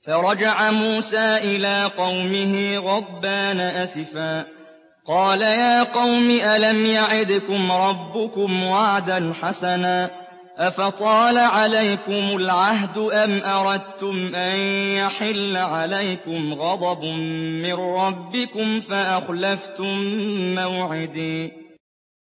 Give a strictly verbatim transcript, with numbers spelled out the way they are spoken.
فرجع موسى إلى قومه غضبان أسفا قال يا قوم ألم يعدكم ربكم وعدا حسنا أفطال عليكم العهد أم أردتم أن يحل عليكم غضب من ربكم فأخلفتم موعدي